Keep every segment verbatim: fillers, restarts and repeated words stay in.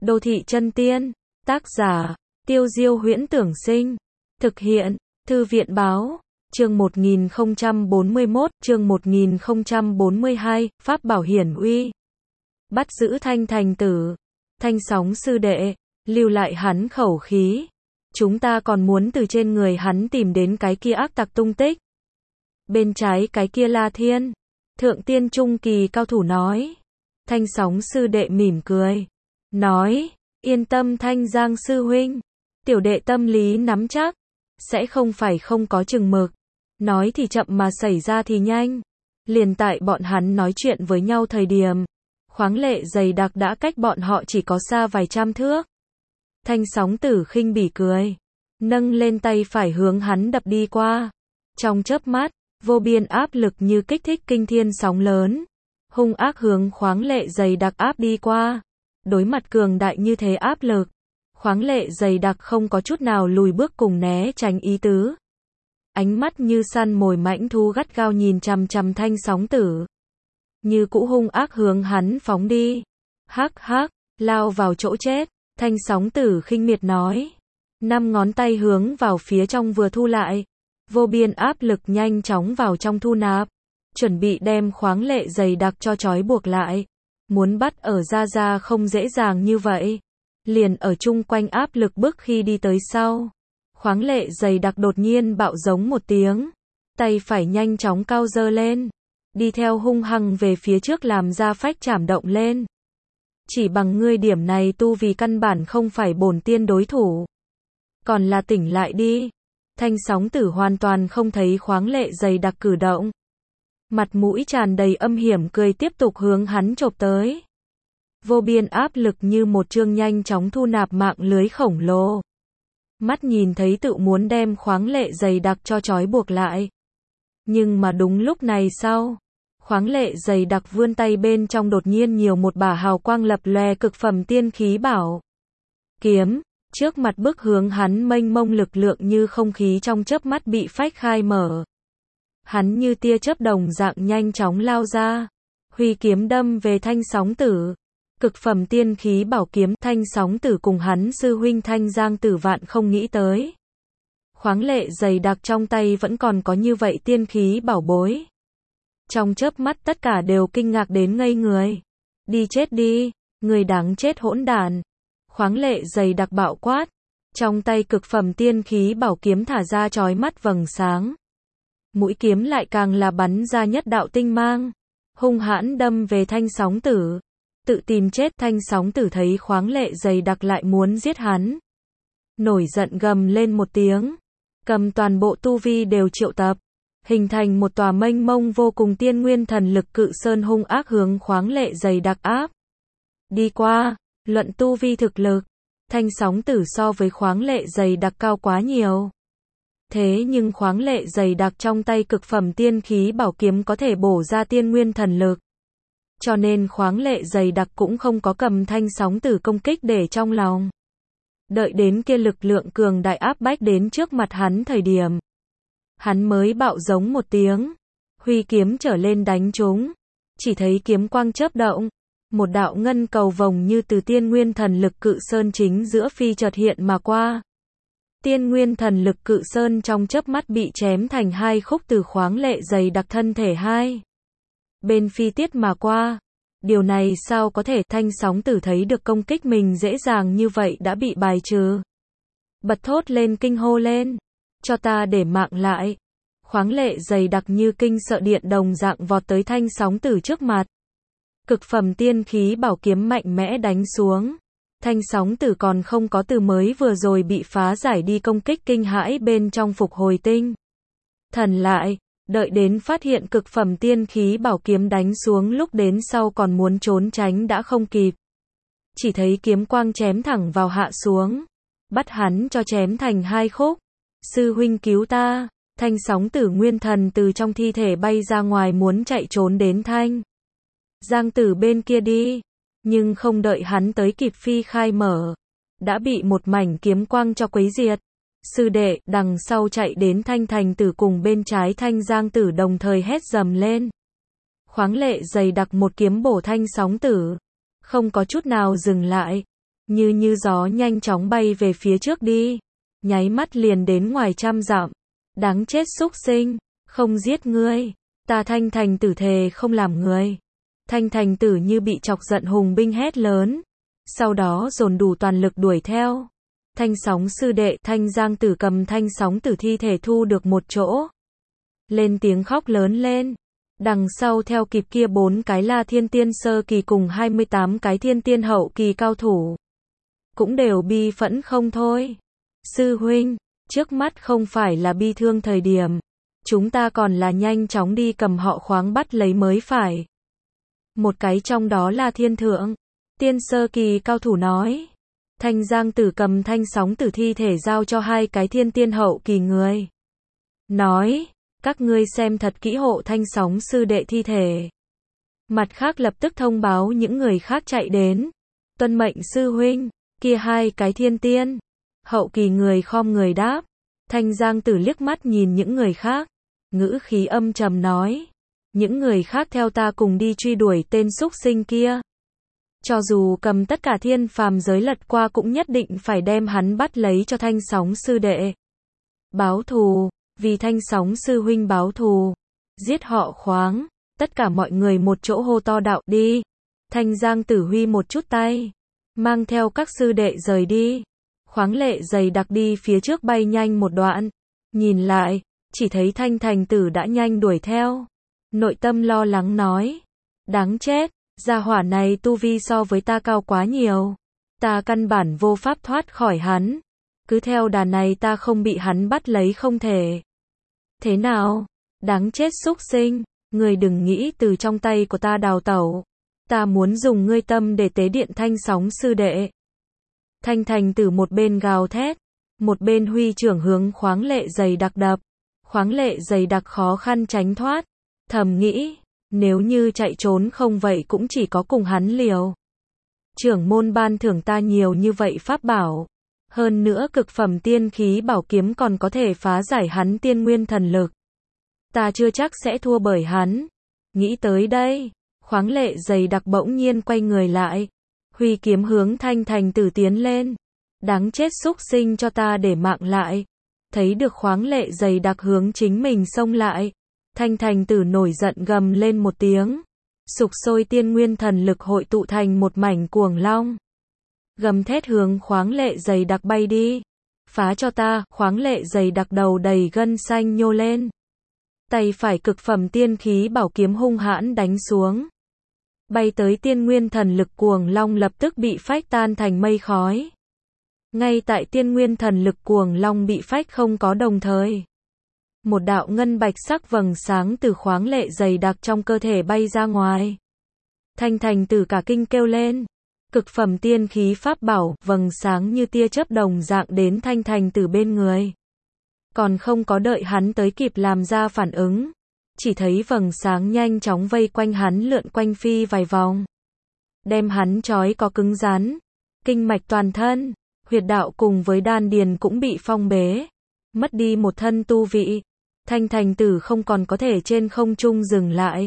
Đô thị chân tiên. Tác giả, Tiêu Diêu Huyễn Tưởng Sinh. Thực hiện, Thư viện Báo. Chương một nghìn không trăm bốn mươi mốt, chương một nghìn không trăm bốn mươi hai, Pháp bảo hiển uy. Bắt giữ Thanh Thành Tử. Thanh Sóng sư đệ, lưu lại hắn khẩu khí. Chúng ta còn muốn từ trên người hắn tìm đến cái kia ác tặc tung tích. Bên trái cái kia La Thiên, thượng tiên trung kỳ cao thủ nói. Thanh Sóng sư đệ mỉm cười, nói, yên tâm Thanh Giang sư huynh, tiểu đệ tâm lý nắm chắc, sẽ không phải không có chừng mực. Nói thì chậm mà xảy ra thì nhanh. Liền tại bọn hắn nói chuyện với nhau thời điểm, khoáng lệ dày đặc đã cách bọn họ chỉ có xa vài trăm thước. Thanh Sóng tử khinh bỉ cười, nâng lên tay phải hướng hắn đập đi qua. Trong chớp mắt, vô biên áp lực như kích thích kinh thiên sóng lớn, hung ác hướng khoáng lệ dày đặc áp đi qua. Đối mặt cường đại như thế áp lực, khoáng lệ dày đặc không có chút nào lùi bước cùng né tránh ý tứ. Ánh mắt như săn mồi mãnh thú gắt gao nhìn chằm chằm Thanh Sóng tử, như cũ hung ác hướng hắn phóng đi. Hắc hắc, lao vào chỗ chết. Thanh Sóng tử khinh miệt nói, năm ngón tay hướng vào phía trong vừa thu lại, vô biên áp lực nhanh chóng vào trong thu nạp, chuẩn bị đem khoáng lệ dày đặc cho trói buộc lại. Muốn bắt ở ra ra không dễ dàng như vậy. Liền ở chung quanh áp lực bức khi đi tới sau, khoáng lệ dày đặc đột nhiên bạo giống một tiếng, tay phải nhanh chóng cao giơ lên, đi theo hung hăng về phía trước làm ra phách chảm động lên. Chỉ bằng ngươi điểm này tu vì căn bản không phải bổn tiên đối thủ. Còn là tỉnh lại đi. Thanh Sóng tử hoàn toàn không thấy khoáng lệ dày đặc cử động. Mặt mũi tràn đầy âm hiểm cười tiếp tục hướng hắn chộp tới. Vô biên áp lực như một chương nhanh chóng thu nạp mạng lưới khổng lồ. Mắt nhìn thấy tự muốn đem khoáng lệ dày đặc cho trói buộc lại. Nhưng mà đúng lúc này sau, khoáng lệ dày đặc vươn tay bên trong đột nhiên nhiều một bả hào quang lập lòe cực phẩm tiên khí bảo kiếm, trước mặt bức hướng hắn mênh mông lực lượng như không khí trong chớp mắt bị phách khai mở. Hắn như tia chớp đồng dạng nhanh chóng lao ra, huy kiếm đâm về Thanh Sóng tử. Cực phẩm tiên khí bảo kiếm. Thanh Sóng tử cùng hắn sư huynh Thanh Giang tử vạn không nghĩ tới, khoáng lệ dày đặc trong tay vẫn còn có như vậy tiên khí bảo bối. Trong chớp mắt tất cả đều kinh ngạc đến ngây người. Đi chết đi, người đáng chết hỗn đản. Khoáng lệ dày đặc bạo quát, trong tay cực phẩm tiên khí bảo kiếm thả ra chói mắt vầng sáng. Mũi kiếm lại càng là bắn ra nhất đạo tinh mang, hung hãn đâm về Thanh Sóng tử. Tự tìm chết. Thanh Sóng tử thấy khoáng lệ dày đặc lại muốn giết hắn, nổi giận gầm lên một tiếng, cầm toàn bộ tu vi đều triệu tập, hình thành một tòa mênh mông vô cùng tiên nguyên thần lực cự sơn hung ác hướng khoáng lệ dày đặc áp đi qua. Luận tu vi thực lực, Thanh Sóng tử so với khoáng lệ dày đặc cao quá nhiều. Thế nhưng khoáng lệ dày đặc trong tay cực phẩm tiên khí bảo kiếm có thể bổ ra tiên nguyên thần lực. Cho nên khoáng lệ dày đặc cũng không có cầm Thanh Sóng tử công kích để trong lòng. Đợi đến kia lực lượng cường đại áp bách đến trước mặt hắn thời điểm, hắn mới bạo giống một tiếng, huy kiếm trở lên đánh chúng. Chỉ thấy kiếm quang chớp động, một đạo ngân cầu vồng như từ tiên nguyên thần lực cự sơn chính giữa phi chợt hiện mà qua. Tiên nguyên thần lực cự sơn trong chớp mắt bị chém thành hai khúc từ khoáng lệ dày đặc thân thể hai bên phi tiết mà qua. Điều này sao có thể? Thanh Sóng tử thấy được công kích mình dễ dàng như vậy đã bị bài trừ, bật thốt lên kinh hô lên, cho ta để mạng lại. Khoáng lệ dày đặc như kinh sợ điện đồng dạng vọt tới Thanh Sóng tử trước mặt. Cực phẩm tiên khí bảo kiếm mạnh mẽ đánh xuống. Thanh Sóng tử còn không có từ mới vừa rồi bị phá giải đi công kích kinh hãi bên trong phục hồi tinh thần lại, đợi đến phát hiện cực phẩm tiên khí bảo kiếm đánh xuống lúc đến sau còn muốn trốn tránh đã không kịp. Chỉ thấy kiếm quang chém thẳng vào hạ xuống, bắt hắn cho chém thành hai khúc. Sư huynh cứu ta. Thanh Sóng tử nguyên thần từ trong thi thể bay ra ngoài muốn chạy trốn đến Thanh Giang tử bên kia đi, nhưng không đợi hắn tới kịp phi khai mở, đã bị một mảnh kiếm quang cho quấy diệt. Sư đệ, đằng sau chạy đến Thanh Thành tử cùng bên trái Thanh Giang tử đồng thời hét dầm lên. Khoáng lệ dày đặc một kiếm bổ Thanh Sóng tử, không có chút nào dừng lại. như như gió nhanh chóng bay về phía trước đi, nháy mắt liền đến ngoài trăm dặm. Đáng chết súc sinh, không giết ngươi, ta Thanh Thành Tử thề không làm người. Thanh Thành Tử như bị chọc giận hùng binh hét lớn, sau đó dồn đủ toàn lực đuổi theo. Thanh Sóng sư đệ, Thanh Giang Tử cầm Thanh Sóng Tử thi thể thu được một chỗ, lên tiếng khóc lớn lên. Đằng sau theo kịp kia bốn cái La Thiên Tiên sơ kỳ cùng hai mươi tám cái Thiên Tiên hậu kỳ cao thủ, cũng đều bi phẫn không thôi. Sư huynh, trước mắt không phải là bi thương thời điểm, chúng ta còn là nhanh chóng đi cầm họ khoáng bắt lấy mới phải. Một cái trong đó là Thiên Thượng Tiên sơ kỳ cao thủ nói. Thanh Giang Tử cầm Thanh Sóng Tử thi thể giao cho hai cái Thiên Tiên hậu kỳ người, nói, các ngươi xem thật kỹ hộ Thanh Sóng sư đệ thi thể. Mặt khác lập tức thông báo những người khác chạy đến. Tuân mệnh sư huynh. Kia hai cái Thiên Tiên hậu kỳ người khom người đáp. Thanh Giang Tử liếc mắt nhìn những người khác, ngữ khí âm trầm nói, những người khác theo ta cùng đi truy đuổi tên súc sinh kia. Cho dù cầm tất cả thiên phàm giới lật qua cũng nhất định phải đem hắn bắt lấy cho Thanh Sóng sư đệ. Báo thù, vì Thanh Sóng sư huynh báo thù, giết họ khoáng. Tất cả mọi người một chỗ hô to đạo đi. Thanh Giang Tử huy một chút tay, mang theo các sư đệ rời đi. Khoáng Lệ dày đặc đi phía trước bay nhanh một đoạn, nhìn lại, chỉ thấy Thanh Thành Tử đã nhanh đuổi theo. Nội tâm lo lắng nói, đáng chết, gia hỏa này tu vi so với ta cao quá nhiều, ta căn bản vô pháp thoát khỏi hắn, cứ theo đà này ta không bị hắn bắt lấy không thể. Thế nào? Đáng chết súc sinh, ngươi đừng nghĩ từ trong tay của ta đào tẩu, ta muốn dùng ngươi tâm để tế điện Thanh Sóng sư đệ. Thanh Thành Tử một bên gào thét, một bên huy trưởng hướng Khoáng Lệ dày đặc đập. Khoáng Lệ dày đặc khó khăn tránh thoát, thầm nghĩ, nếu như chạy trốn không vậy cũng chỉ có cùng hắn liều. Trưởng môn ban thưởng ta nhiều như vậy pháp bảo, hơn nữa cực phẩm tiên khí bảo kiếm còn có thể phá giải hắn tiên nguyên thần lực, ta chưa chắc sẽ thua bởi hắn. Nghĩ tới đây, Khoáng Lệ dày đặc bỗng nhiên quay người lại, huy kiếm hướng Thanh Thành Tử tiến lên. Đáng chết súc sinh, cho ta để mạng lại. Thấy được Khoáng Lệ dày đặc hướng chính mình xông lại, Thanh Thành Tử nổi giận gầm lên một tiếng, sục sôi tiên nguyên thần lực hội tụ thành một mảnh cuồng long, gầm thét hướng Khoáng Lệ dày đặc bay đi. Phá cho ta! Khoáng Lệ dày đặc đầu đầy gân xanh nhô lên, tay phải cực phẩm tiên khí bảo kiếm hung hãn đánh xuống. Bay tới tiên nguyên thần lực cuồng long lập tức bị phách tan thành mây khói. Ngay tại tiên nguyên thần lực cuồng long bị phách không có đồng thời, một đạo ngân bạch sắc vầng sáng từ Khoáng Lệ dày đặc trong cơ thể bay ra ngoài. Thanh Thành Tử cả kinh kêu lên, cực phẩm tiên khí pháp bảo, vầng sáng như tia chớp đồng dạng đến Thanh Thành Tử bên người. Còn không có đợi hắn tới kịp làm ra phản ứng, chỉ thấy vầng sáng nhanh chóng vây quanh hắn lượn quanh phi vài vòng, đem hắn trói có cứng rắn, kinh mạch toàn thân, huyệt đạo cùng với đan điền cũng bị phong bế, mất đi một thân tu vị. Thanh Thành Tử không còn có thể trên không trung dừng lại,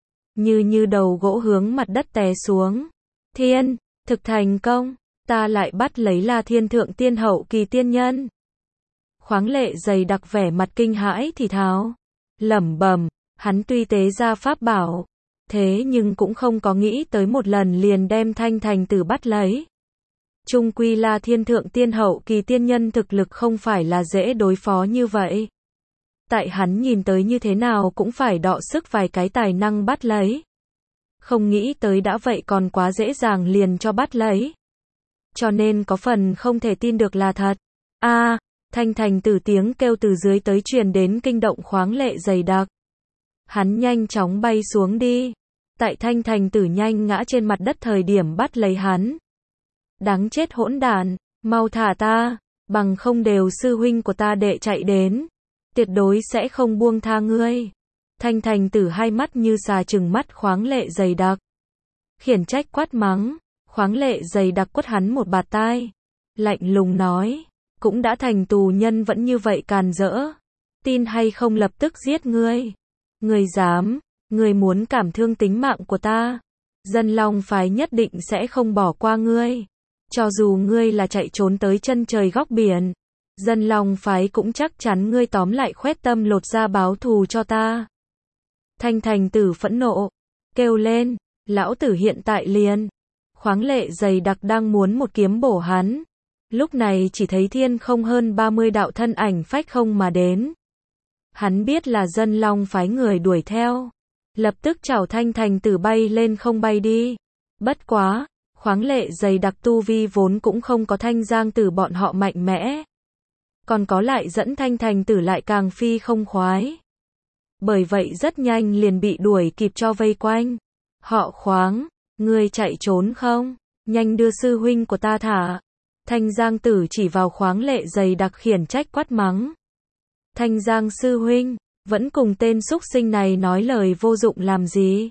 như như đầu gỗ hướng mặt đất té xuống. Thiên, thực thành công, ta lại bắt lấy La Thiên Thượng Tiên hậu kỳ tiên nhân. Khoáng Lệ dày đặc vẻ mặt kinh hãi thì thào, lẩm bẩm, hắn tuy tế ra pháp bảo, thế nhưng cũng không có nghĩ tới một lần liền đem Thanh Thành Tử bắt lấy. Chung quy La Thiên Thượng Tiên hậu kỳ tiên nhân thực lực không phải là dễ đối phó như vậy. Tại hắn nhìn tới như thế nào cũng phải đọ sức vài cái tài năng bắt lấy. Không nghĩ tới đã vậy còn quá dễ dàng liền cho bắt lấy. Cho nên có phần không thể tin được là thật. A, à, Thanh Thành Tử tiếng kêu từ dưới tới truyền đến kinh động Khoáng Lệ dày đặc. Hắn nhanh chóng bay xuống đi. Tại Thanh Thành Tử nhanh ngã trên mặt đất thời điểm bắt lấy hắn. Đáng chết hỗn đản, mau thả ta, bằng không đều sư huynh của ta đệ chạy đến, tuyệt đối sẽ không buông tha ngươi. Thanh Thành Tử hai mắt như xà trừng mắt Khoáng Lệ dày đặc, khiển trách quát mắng. Khoáng Lệ dày đặc quất hắn một bạt tai, lạnh lùng nói, cũng đã thành tù nhân vẫn như vậy càn rỡ, tin hay không lập tức giết ngươi. Ngươi dám, ngươi muốn cảm thương tính mạng của ta, Dân Long phái nhất định sẽ không bỏ qua ngươi. Cho dù ngươi là chạy trốn tới chân trời góc biển, Dân Long phái cũng chắc chắn ngươi tóm lại khoét tâm lột da báo thù cho ta. Thanh Thành Tử phẫn nộ, kêu lên, lão tử hiện tại liền. Khoáng Lệ dày đặc đang muốn một kiếm bổ hắn. Lúc này chỉ thấy thiên không hơn ba mươi đạo thân ảnh phách không mà đến. Hắn biết là Dân Long phái người đuổi theo. Lập tức chảo Thanh Thành Tử bay lên không bay đi. Bất quá, Khoáng Lệ dày đặc tu vi vốn cũng không có Thanh Giang Tử bọn họ mạnh mẽ. Còn có lại dẫn Thanh Thành Tử lại càng phi không khoái. Bởi vậy rất nhanh liền bị đuổi kịp cho vây quanh. Họ Khoáng, ngươi chạy trốn không? Nhanh đưa sư huynh của ta thả. Thanh Giang Tử chỉ vào Khoáng Lệ dày đặc khiển trách quát mắng. Thanh Giang sư huynh, vẫn cùng tên súc sinh này nói lời vô dụng làm gì?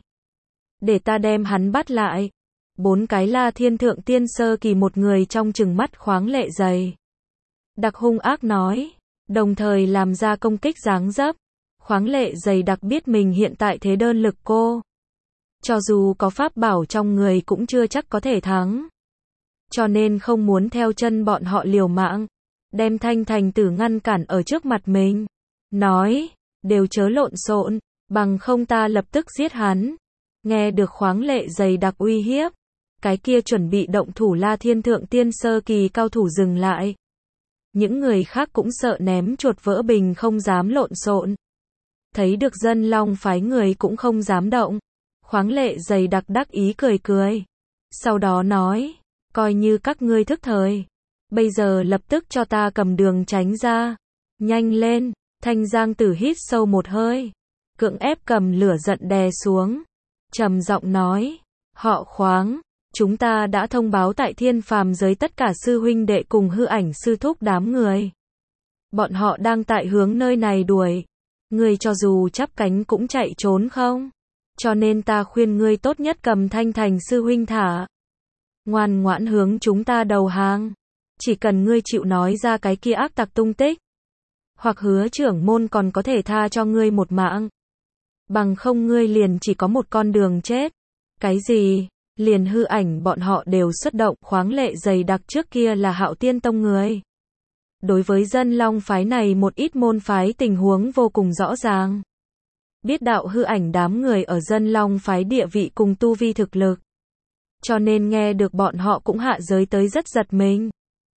Để ta đem hắn bắt lại. Bốn cái La Thiên Thượng Tiên sơ kỳ một người trong trừng mắt Khoáng Lệ dày đặc hung ác nói, đồng thời làm ra công kích giáng dấp. Khoáng Lệ dày đặc biết mình hiện tại thế đơn lực cô. Cho dù có pháp bảo trong người cũng chưa chắc có thể thắng. Cho nên không muốn theo chân bọn họ liều mạng. Đem Thanh Thành Tử ngăn cản ở trước mặt mình. Nói, đều chớ lộn xộn, bằng không ta lập tức giết hắn. Nghe được Khoáng Lệ dày đặc uy hiếp. Cái kia chuẩn bị động thủ La Thiên Thượng Tiên sơ kỳ cao thủ dừng lại. Những người khác cũng sợ ném chuột vỡ bình không dám lộn xộn. Thấy được Dân Long phái người cũng không dám động. Khoáng Lệ dày đặc đắc ý cười cười. Sau đó nói, coi như các ngươi thức thời. Bây giờ lập tức cho ta cầm đường tránh ra. Nhanh lên, Thanh Giang Tử hít sâu một hơi. Cưỡng ép cầm lửa giận đè xuống. Trầm giọng nói, họ Khoáng, chúng ta đã thông báo tại Thiên Phàm giới tất cả sư huynh đệ cùng hư ảnh sư thúc đám người. Bọn họ đang tại hướng nơi này đuổi. Ngươi cho dù chắp cánh cũng chạy trốn không? Cho nên ta khuyên ngươi tốt nhất cầm Thanh Thành sư huynh thả. Ngoan ngoãn hướng chúng ta đầu hàng. Chỉ cần ngươi chịu nói ra cái kia ác tặc tung tích. Hoặc hứa trưởng môn còn có thể tha cho ngươi một mạng. Bằng không ngươi liền chỉ có một con đường chết. Cái gì? Liền hư ảnh bọn họ đều xuất động. Khoáng Lệ dày đặc trước kia là Hạo Tiên Tông người. Đối với Dân Long phái này một ít môn phái tình huống vô cùng rõ ràng. Biết đạo hư ảnh đám người ở Dân Long phái địa vị cùng tu vi thực lực. Cho nên nghe được bọn họ cũng hạ giới tới rất giật mình.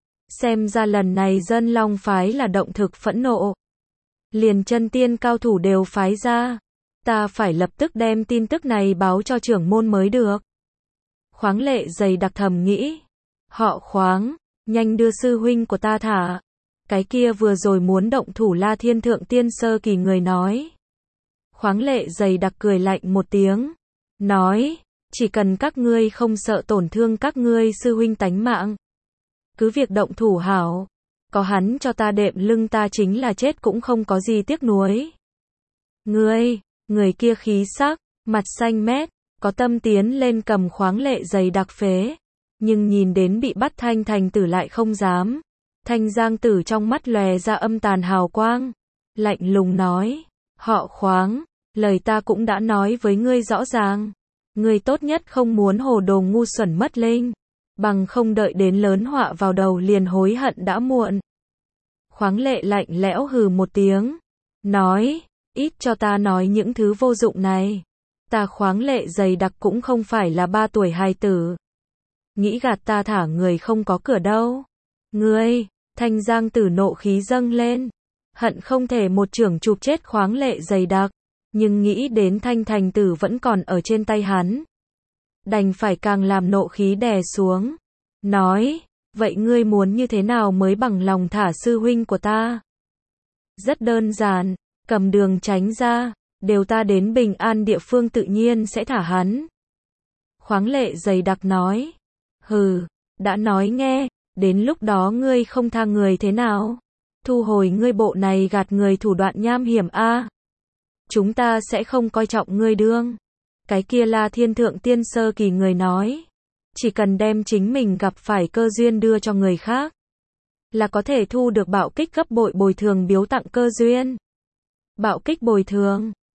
Xem ra lần này Dân Long phái là động thực phẫn nộ. Liền chân tiên cao thủ đều phái ra. Ta phải lập tức đem tin tức này báo cho trưởng môn mới được. Khoáng Lệ dày đặc thầm nghĩ. Họ Khoáng, nhanh đưa sư huynh của ta thả. Cái kia vừa rồi muốn động thủ La Thiên Thượng Tiên sơ kỳ người nói. Khoáng Lệ dày đặc cười lạnh một tiếng. Nói, chỉ cần các ngươi không sợ tổn thương các ngươi sư huynh tánh mạng. Cứ việc động thủ hảo. Có hắn cho ta đệm lưng ta chính là chết cũng không có gì tiếc nuối. Ngươi, người kia khí sắc, mặt xanh mét, có tâm tiến lên cầm Khoáng Lệ dày đặc phế. Nhưng nhìn đến bị bắt Thanh Thành Tử lại không dám. Thanh Giang Tử trong mắt lòe ra âm tàn hào quang. Lạnh lùng nói, họ Khoáng, lời ta cũng đã nói với ngươi rõ ràng. Ngươi tốt nhất không muốn hồ đồ ngu xuẩn mất linh. Bằng không đợi đến lớn họa vào đầu liền hối hận đã muộn. Khoáng Lệ lạnh lẽo hừ một tiếng. Nói, ít cho ta nói những thứ vô dụng này. Ta Khoáng Lệ dày đặc cũng không phải là ba tuổi hài tử. Nghĩ gạt ta thả người không có cửa đâu. Ngươi, Thanh Giang Tử nộ khí dâng lên. Hận không thể một chưởng chụp chết Khoáng Lệ dày đặc. Nhưng nghĩ đến Thanh Thành Tử vẫn còn ở trên tay hắn. Đành phải càng làm nộ khí đè xuống. Nói, vậy ngươi muốn như thế nào mới bằng lòng thả sư huynh của ta? Rất đơn giản, cầm đường tránh ra. Đều ta đến bình an địa phương tự nhiên sẽ thả hắn. Khoáng Lệ dày đặc nói. Hừ, đã nói nghe, đến lúc đó ngươi không tha người thế nào? Thu hồi ngươi bộ này gạt người thủ đoạn nham hiểm a. Chúng ta sẽ không coi trọng ngươi đương. Cái kia La Thiên Thượng Tiên sơ kỳ người nói. Chỉ cần đem chính mình gặp phải cơ duyên đưa cho người khác. Là có thể thu được bạo kích gấp bội bồi thường biếu tặng cơ duyên. Bạo kích bồi thường.